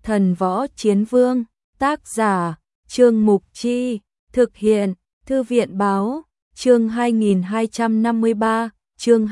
Thần võ chiến vương, tác giả, Trương Mục Chi, thực hiện, Thư viện báo, chương 2253, chương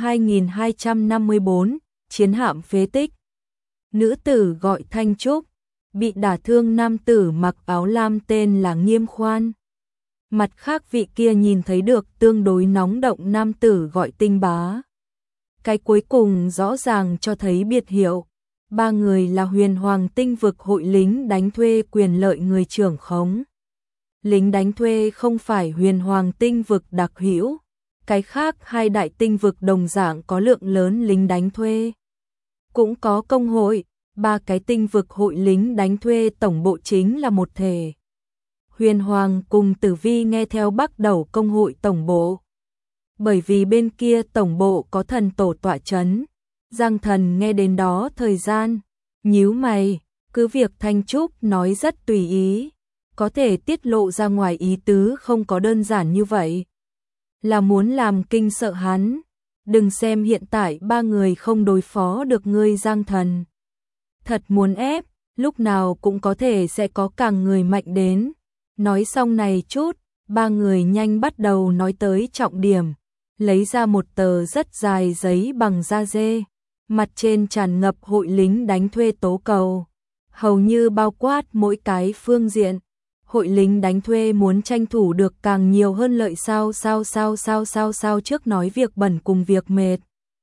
2254, chiến hạm phế tích. Nữ tử gọi Thanh Trúc, bị đả thương nam tử mặc áo lam tên là Nghiêm Khoan. Mặt khác vị kia nhìn thấy được tương đối nóng động nam tử gọi Tinh Bá. Cái cuối cùng rõ ràng cho thấy biệt hiệu. Ba người là Huyền Hoàng Tinh vực hội lính đánh thuê quyền lợi người trưởng khống. Lính đánh thuê không phải Huyền Hoàng Tinh vực đặc hữu, cái khác hai đại tinh vực đồng dạng có lượng lớn lính đánh thuê. Cũng có công hội, ba cái tinh vực hội lính đánh thuê tổng bộ chính là một thể. Huyền Hoàng cùng Tử Vi nghe theo Bắc Đầu công hội tổng bộ. Bởi vì bên kia tổng bộ có thần tổ tọa chấn. Giang Thần nghe đến đó thời gian, nhíu mày, cứ việc Thanh Trúc nói rất tùy ý, có thể tiết lộ ra ngoài ý tứ không có đơn giản như vậy. Là muốn làm kinh sợ hắn, đừng xem hiện tại ba người không đối phó được ngươi Giang Thần. Thật muốn ép, lúc nào cũng có thể sẽ có càng người mạnh đến. Nói xong này chút, ba người nhanh bắt đầu nói tới trọng điểm, lấy ra một tờ rất dài giấy bằng da dê. Mặt trên tràn ngập hội lính đánh thuê tố cầu, hầu như bao quát mỗi cái phương diện. Hội lính đánh thuê muốn tranh thủ được càng nhiều hơn lợi sao trước nói việc bẩn cùng việc mệt.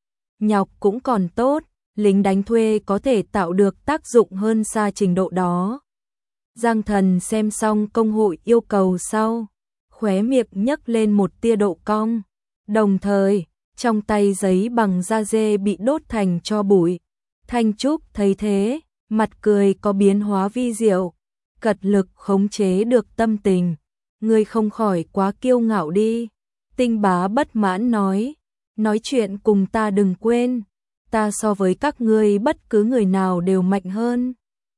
Nhọc cũng còn tốt, lính đánh thuê có thể tạo được tác dụng hơn xa trình độ đó. Giang Thần xem xong công hội yêu cầu sau, khóe miệng nhấc lên một tia độ cong, đồng thời trong tay giấy bằng da dê bị đốt thành tro bụi. Thanh Trúc thấy thế, mặt cười có biến hóa vi diệu, cật lực khống chế được tâm tình. Ngươi không khỏi quá kiêu ngạo đi. Tinh Bá bất mãn nói chuyện cùng ta đừng quên, ta so với các ngươi bất cứ người nào đều mạnh hơn.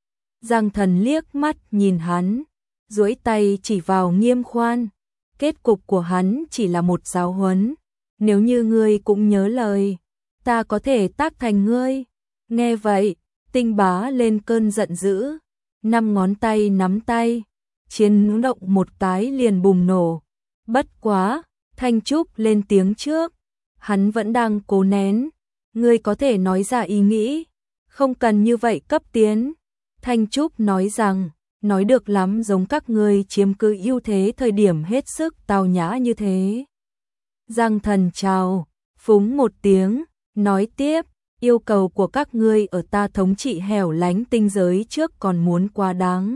Giang Thần liếc mắt nhìn hắn, duỗi tay chỉ vào Nghiêm Khoan. Kết cục của hắn chỉ là một giáo huấn. Nếu như ngươi cũng nhớ lời, ta có thể tác thành ngươi. Nghe vậy, Tinh Bá lên cơn giận dữ, 5 ngón tay nắm tay, chiến động một cái liền bùng nổ. Bất quá, Thanh Trúc lên tiếng trước, hắn vẫn đang cố nén. Ngươi có thể nói ra ý nghĩ, không cần như vậy cấp tiến. Thanh Trúc nói rằng, nói được lắm giống các ngươi chiếm cứ ưu thế thời điểm hết sức tào nhã như thế. Giang Thần chào, phúng một tiếng, nói tiếp, yêu cầu của các ngươi ở ta thống trị hẻo lánh tinh giới trước còn muốn quá đáng.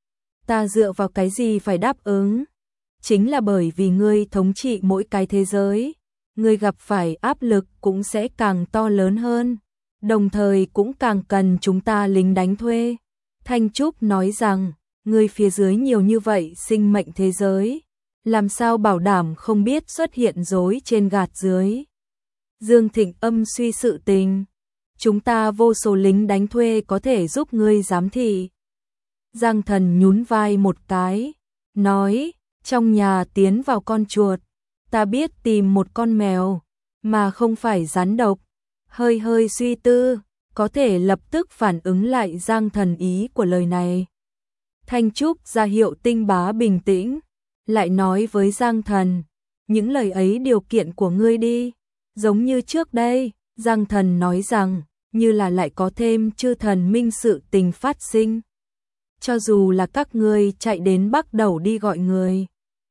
Ta dựa vào cái gì phải đáp ứng? Chính là bởi vì ngươi thống trị mỗi cái thế giới, ngươi gặp phải áp lực cũng sẽ càng to lớn hơn, đồng thời cũng càng cần chúng ta lính đánh thuê. Thanh Trúc nói rằng, ngươi phía dưới nhiều như vậy sinh mệnh thế giới, làm sao bảo đảm không biết xuất hiện dối trên gạt dưới. Dương Thịnh âm suy sự tình, chúng ta vô số lính đánh thuê có thể giúp ngươi giám thị. Giang Thần nhún vai một cái, nói, trong nhà tiến vào con chuột, ta biết tìm một con mèo, mà không phải rắn độc. Hơi hơi suy tư, có thể lập tức phản ứng lại Giang Thần ý của lời này. Thanh Trúc ra hiệu Tinh Bá bình tĩnh, lại nói với Giang Thần, những lời ấy điều kiện của ngươi đi. Giống như trước đây, Giang Thần nói rằng, như là lại có thêm chư thần minh sự tình phát sinh. Cho dù là các ngươi chạy đến Bắc Đầu đi gọi người,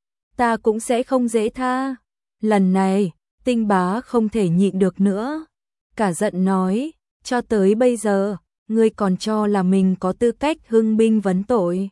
ta cũng sẽ không dễ tha. Lần này, Tinh Bá không thể nhịn được nữa, cả giận nói, cho tới bây giờ, ngươi còn cho là mình có tư cách hưng binh vấn tội.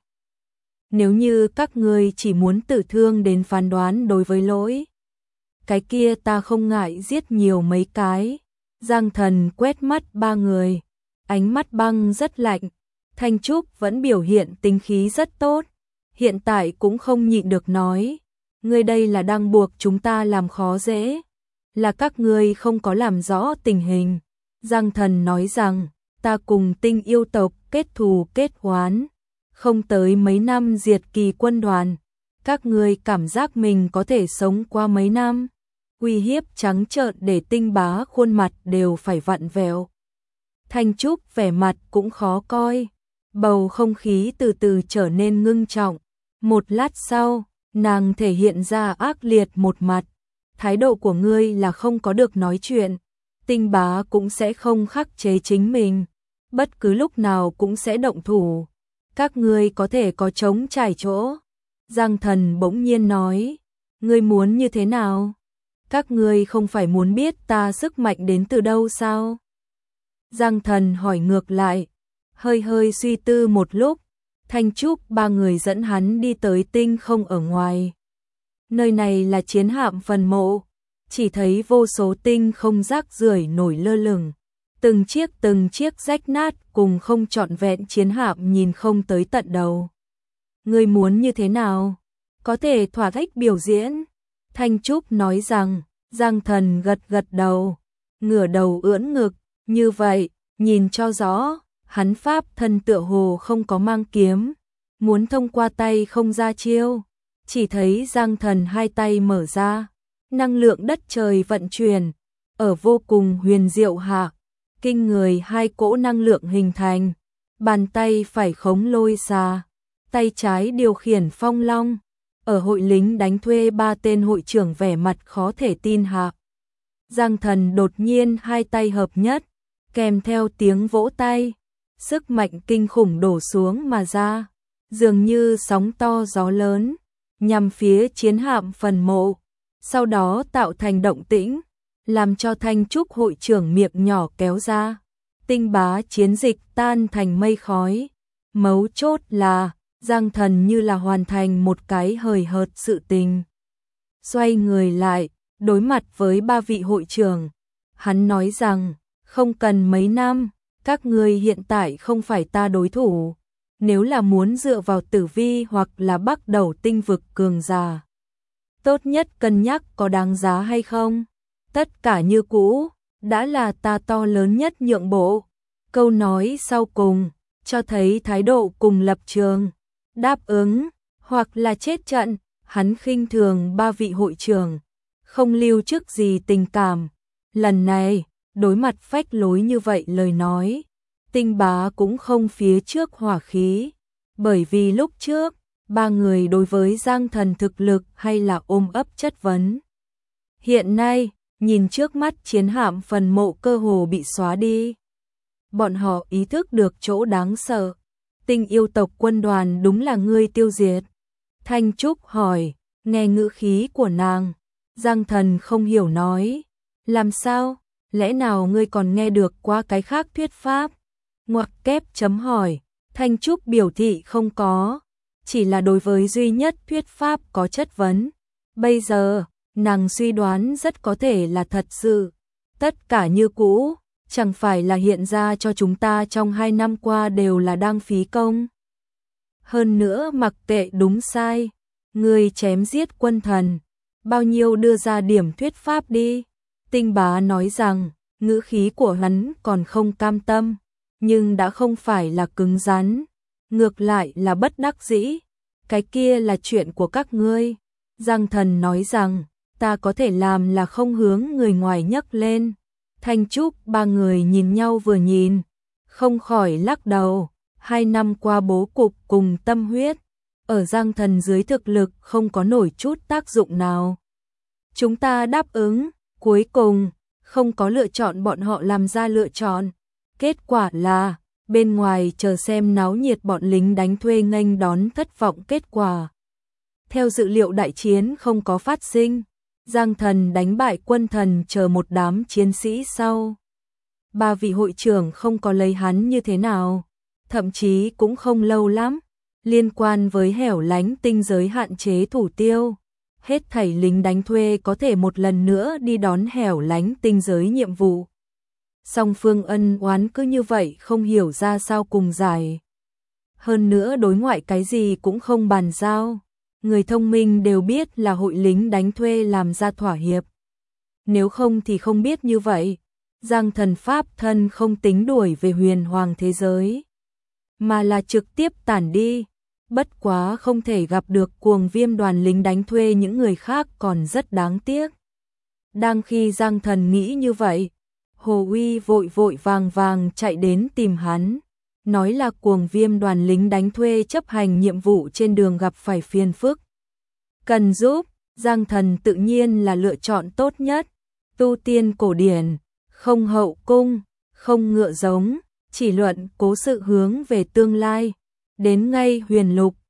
Nếu như các ngươi chỉ muốn tử thương đến phán đoán đối với lỗi, cái kia ta không ngại giết nhiều mấy cái. Giang Thần quét mắt ba người, ánh mắt băng rất lạnh. Thanh Trúc vẫn biểu hiện tính khí rất tốt, hiện tại cũng không nhịn được nói, ngươi đây là đang buộc chúng ta làm khó dễ, là các ngươi không có làm rõ tình hình. Giang Thần nói rằng, ta cùng Tinh yêu tộc kết thù kết oán, không tới mấy năm diệt Kỳ quân đoàn, các ngươi cảm giác mình có thể sống qua mấy năm. Uy hiếp trắng trợn để Tinh Bá khuôn mặt đều phải vặn vẹo. Thanh Trúc vẻ mặt cũng khó coi, Bầu không khí từ từ trở nên ngưng trọng. Một lát sau, nàng thể hiện ra ác liệt một mặt. Thái độ của ngươi là không có được nói chuyện. Tinh bá cũng sẽ không khắc chế chính mình. Bất cứ lúc nào cũng sẽ động thủ. Các ngươi có thể có trống trải chỗ. Giang Thần bỗng nhiên nói. Ngươi muốn như thế nào? Các ngươi không phải muốn biết ta sức mạnh đến từ đâu sao? Giang Thần hỏi ngược lại. Hơi hơi suy tư một lúc. Thanh Trúc ba người dẫn hắn đi tới tinh không ở ngoài. Nơi này là chiến hạm phần mộ. Chỉ thấy vô số tinh không rác rưởi nổi lơ lửng. Từng chiếc rách nát cùng không trọn vẹn chiến hạm nhìn không tới tận đầu. Ngươi muốn như thế nào? Có thể thỏa thích biểu diễn. Thanh Trúc nói rằng. Giang Thần gật gật đầu. Ngửa đầu ưỡn ngực. Như vậy, nhìn cho rõ. Hắn pháp thân tựa hồ không có mang kiếm. Muốn thông qua tay không ra chiêu. Chỉ thấy Giang Thần hai tay mở ra. Năng lượng đất trời vận chuyển. Ở vô cùng huyền diệu hạ. Kinh người hai cỗ năng lượng hình thành. Bàn tay phải khống lôi xà. Tay trái điều khiển phong long. Ở hội lính đánh thuê ba tên hội trưởng vẻ mặt khó thể tin hạ. Giang Thần đột nhiên hai tay hợp nhất. Kèm theo tiếng vỗ tay. Sức mạnh kinh khủng đổ xuống mà ra. Dường như sóng to gió lớn. Nhằm phía chiến hạm phần mộ. Sau đó tạo thành động tĩnh. Làm cho Thanh Trúc hội trưởng miệng nhỏ kéo ra. Tinh bá chiến dịch tan thành mây khói. Mấu chốt là Giang Thần như là hoàn thành một cái hời hợt sự tình. Xoay người lại, đối mặt với ba vị hội trưởng. Hắn nói rằng, không cần mấy năm, các ngươi hiện tại không phải ta đối thủ. Nếu là muốn dựa vào tử vi hoặc là bắt đầu tinh vực cường giả. Tốt nhất cân nhắc có đáng giá hay không. Tất cả như cũ, đã là ta to lớn nhất nhượng bộ. Câu nói sau cùng, cho thấy thái độ cùng lập trường. Đáp ứng, hoặc là chết trận, hắn khinh thường ba vị hội trưởng. Không lưu trước gì tình cảm. Lần này, đối mặt phách lối như vậy lời nói. Tinh bá cũng không phía trước hỏa khí. Bởi vì lúc trước, ba người đối với Giang Thần thực lực hay là ôm ấp chất vấn. Hiện nay, nhìn trước mắt chiến hạm phần mộ cơ hồ bị xóa đi. Bọn họ ý thức được chỗ đáng sợ. Tinh yêu tộc quân đoàn đúng là ngươi tiêu diệt. Thanh Trúc hỏi, nghe ngữ khí của nàng. Giang Thần không hiểu nói. Làm sao? Lẽ nào ngươi còn nghe được qua cái khác thuyết pháp? Ngoặc kép chấm hỏi. Thanh Trúc biểu thị không có. Chỉ là đối với duy nhất thuyết pháp có chất vấn. Bây giờ, nàng suy đoán rất có thể là thật sự. Tất cả như cũ, chẳng phải là hiện ra cho chúng ta trong 2 năm qua đều là đang phí công. Hơn nữa mặc kệ đúng sai, người chém giết quân thần, bao nhiêu đưa ra điểm thuyết pháp đi. Tinh bá nói rằng, ngữ khí của hắn còn không cam tâm, nhưng đã không phải là cứng rắn, ngược lại là bất đắc dĩ. Cái kia là chuyện của các ngươi. Giang Thần nói rằng, ta có thể làm là không hướng người ngoài nhấc lên. Thanh Trúc ba người nhìn nhau vừa nhìn, không khỏi lắc đầu. 2 năm qua bố cục cùng tâm huyết, ở Giang Thần dưới thực lực không có nổi chút tác dụng nào. Chúng ta đáp ứng, cuối cùng, không có lựa chọn bọn họ làm ra lựa chọn. Kết quả là, bên ngoài chờ xem náo nhiệt bọn lính đánh thuê nghênh đón thất vọng kết quả. Theo dự liệu đại chiến không có phát sinh. Giang Thần đánh bại quân thần chờ một đám chiến sĩ sau. Ba vị hội trưởng không có lấy hắn như thế nào. Thậm chí cũng không lâu lắm. Liên quan với hẻo lánh tinh giới hạn chế thủ tiêu. Hết thảy lính đánh thuê có thể một lần nữa đi đón hẻo lánh tinh giới nhiệm vụ. Song phương ân oán cứ như vậy không hiểu ra sao cùng giải. Hơn nữa đối ngoại cái gì cũng không bàn giao. Người thông minh đều biết là hội lính đánh thuê làm ra thỏa hiệp. Nếu không thì không biết như vậy. Giang Thần pháp thân không tính đuổi về huyền hoàng thế giới, mà là trực tiếp tản đi. Bất quá không thể gặp được cuồng viêm đoàn lính đánh thuê những người khác còn rất đáng tiếc. Đang khi Giang Thần nghĩ như vậy, Hồ Uy vội vội vàng vàng chạy đến tìm hắn. nói là cuồng viêm đoàn lính đánh thuê chấp hành nhiệm vụ trên đường gặp phải phiền phức. Cần giúp, Giang Thần tự nhiên là lựa chọn tốt nhất. Tu tiên cổ điển, không hậu cung, không ngựa giống, chỉ luận cố sự hướng về tương lai. Đến ngay huyền lục,